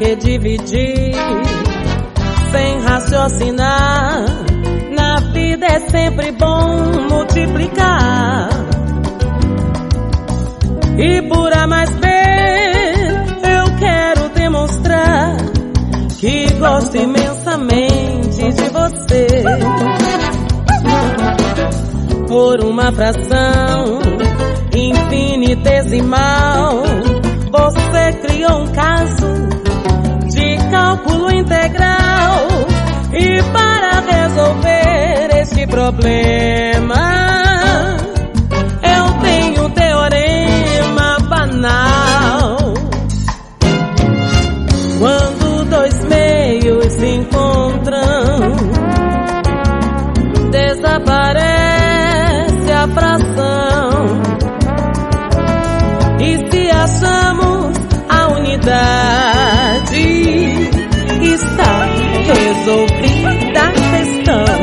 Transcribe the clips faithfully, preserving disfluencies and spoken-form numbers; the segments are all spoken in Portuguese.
que dividir sem raciocinar. Na vida é sempre bom multiplicar. E por A mais B eu quero demonstrar que gosto imensamente de você. Por uma fração infinitesimal você criou um caso de cálculo integral. E para resolver este problema eu tenho um teorema banal. Quando dois meios se encontram, desaparece a fração. E se achamos a unidade, está resolvida a questão.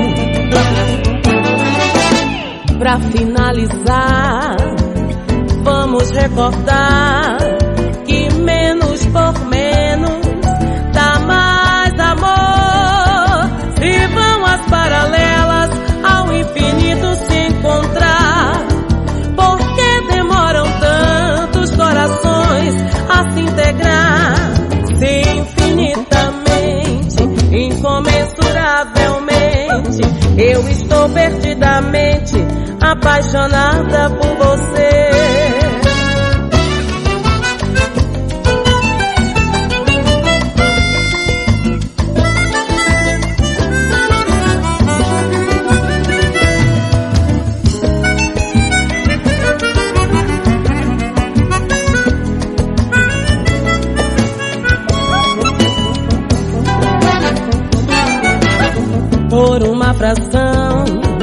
Pra finalizar, vamos recordar que menos por menos dá mais amor. Se vão as paralelas ao infinito se encontrar, por que demoram tantos corações a se integrar? Se infinitamente, incomensuravelmente, eu estou perdidamente apaixonada por você. Por uma fração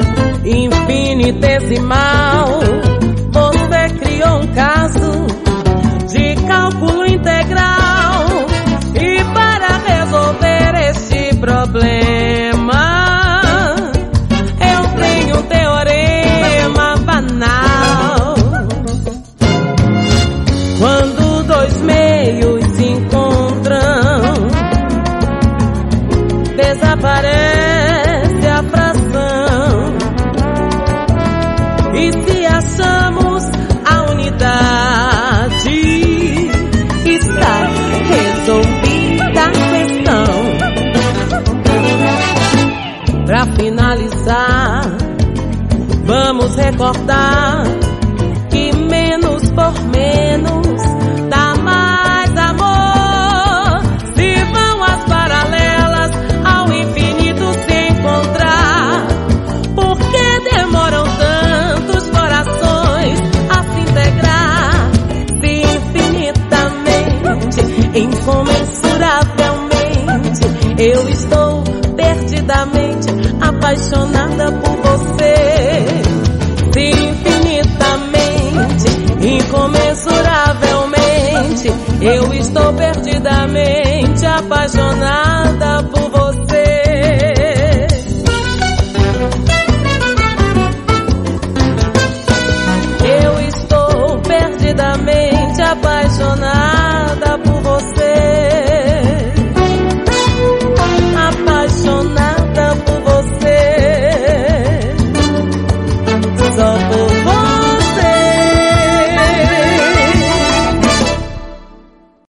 infinitesimal você criou um caso de cálculo integral. E para resolver este problema eu tenho um teorema banal. Quando dois meios se encontram, desaparece a fração. E se achamos a unidade, está resolvida a questão. Pra finalizar, vamos recordar que menos por menos dá mais amor. Se vão as paralelas ao infinito se encontrar, por que demoram tantos corações a se integrar? Se infinitamente, incomensuravelmente, eu estou perdidamente apaixonada por você. Se infinitamente, incomensuravelmente, eu estou perdidamente apaixonada por você.